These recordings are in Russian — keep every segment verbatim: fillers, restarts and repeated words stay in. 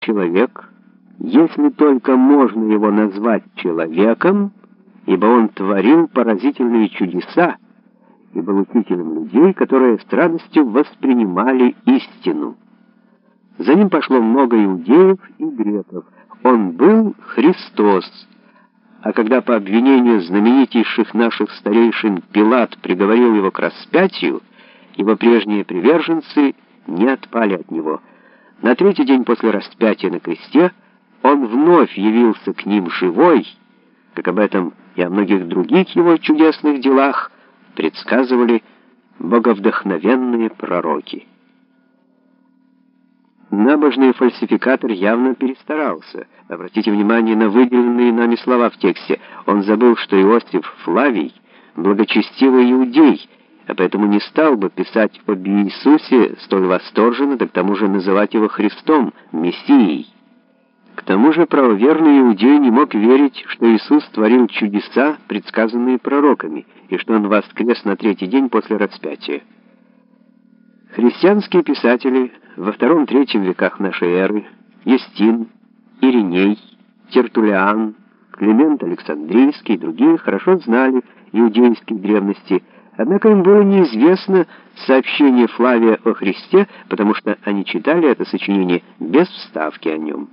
человек, если только можно его назвать человеком, ибо он творил поразительные чудеса и был учителем людей, которые с радостью воспринимали истину. За ним пошло много иудеев и греков. Он был Христос. А когда по обвинению знаменитейших наших старейшин Пилат приговорил его к распятию, его прежние приверженцы не отпали от него. На третий день после распятия на кресте он вновь явился к ним живой, как об этом и о многих других его чудесных делах предсказывали боговдохновенные пророки. Набожный фальсификатор явно перестарался. Обратите внимание на выделенные нами слова в тексте. Он забыл, что Иосиф Флавий — благочестивый иудей, а поэтому не стал бы писать об Иисусе столь восторженно, да к тому же называть его Христом, Мессией. К тому же правоверный иудей не мог верить, что Иисус творил чудеса, предсказанные пророками, и что он воскрес на третий день после распятия. Христианские писатели во втором-третьем веках нашей эры, Юстин, Ириней, Тертуллиан, Климент Александрийский и другие хорошо знали иудейские древности, однако им было неизвестно сообщение Флавия о Христе, потому что они читали это сочинение без вставки о нем.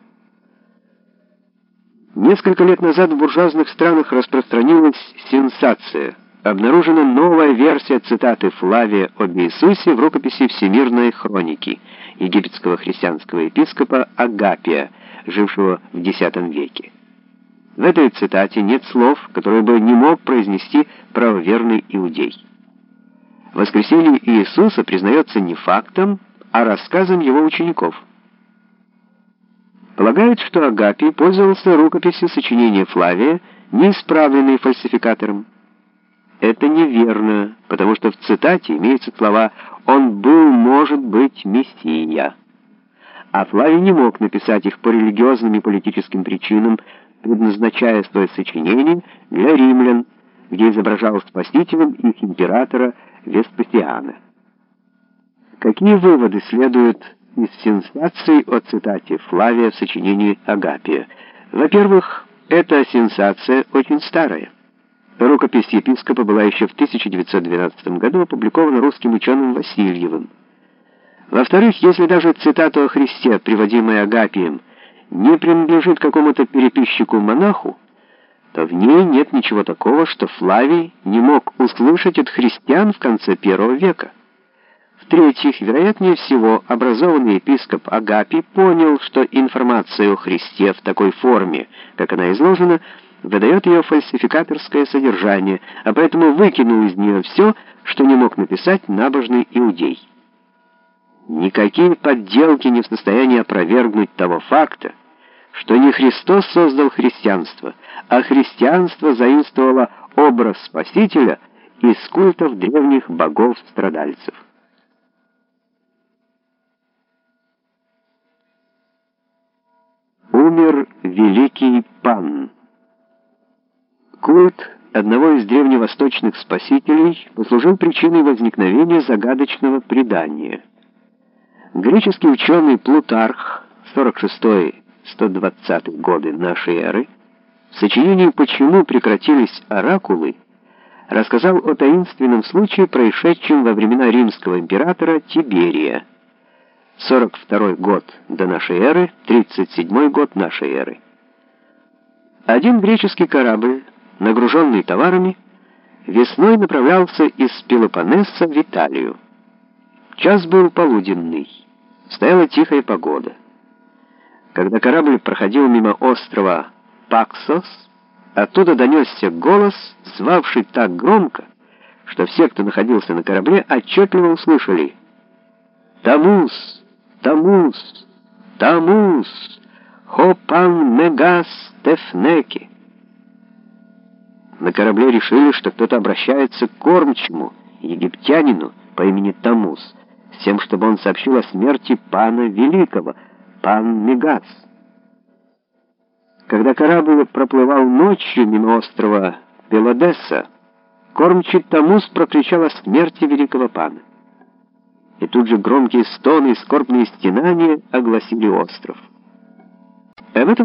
Несколько лет назад в буржуазных странах распространилась сенсация. Обнаружена новая версия цитаты Флавия об Иисусе в рукописи «Всемирной хроники» египетского христианского епископа Агапия, жившего в десятом веке. В этой цитате нет слов, которые бы не мог произнести правоверный иудей. Воскресение Иисуса признается не фактом, а рассказом его учеников. Полагают, что Агапий пользовался рукописью сочинения Флавия, неисправленной фальсификатором. Это неверно, потому что в цитате имеются слова «Он был, может быть, Мессия». А Флавий не мог написать их по религиозным и политическим причинам, предназначая свое сочинение для римлян, где изображал спасителем их императора Веспасиана. Какие выводы следуют из сенсации о цитате Флавия в сочинении Агапия? Во-первых, эта сенсация очень старая. Рукопись епископа была еще в тысяча девятьсот двенадцатом году опубликована русским ученым Васильевым. Во-вторых, если даже цитата о Христе, приводимая Агапием, не принадлежит какому-то переписчику-монаху, то в ней нет ничего такого, что Флавий не мог услышать от христиан в конце первого века. В-третьих, вероятнее всего, образованный епископ Агапий понял, что информация о Христе в такой форме, как она изложена, выдает ее фальсификаторское содержание, а поэтому выкинул из нее все, что не мог написать набожный иудей. Никакие подделки не в состоянии опровергнуть того факта, что не Христос создал христианство, а христианство заимствовало образ Спасителя из культов древних богов-страдальцев. Умер великий Пан. Культ одного из древневосточных спасителей послужил причиной возникновения загадочного предания. Греческий ученый Плутарх, сорок шестой — сто двадцатый годы нашей эры, в сочинении «Почему прекратились оракулы» рассказал о таинственном случае, происшедшем во времена римского императора Тиберия. сорок второй год до нашей эры, тридцать седьмой год нашей эры. Один греческий корабль, нагруженный товарами, весной направлялся из Пелопоннеса в Италию. Час был полуденный, стояла тихая погода. Когда корабль проходил мимо острова Паксос, оттуда донесся голос, звавший так громко, что все, кто находился на корабле, отчетливо услышали: «Тамус! Тамус! Тамус! Хопан мегас тефнеки!» На корабле решили, что кто-то обращается к кормчему, египтянину по имени Тамус, с тем, чтобы он сообщил о смерти Пана Великого, Пан Мегас. Когда корабль проплывал ночью мимо острова Пелодесса, кормчий Тамус прокричал о смерти Великого Пана. И тут же громкие стоны и скорбные стенания огласили остров. Об этом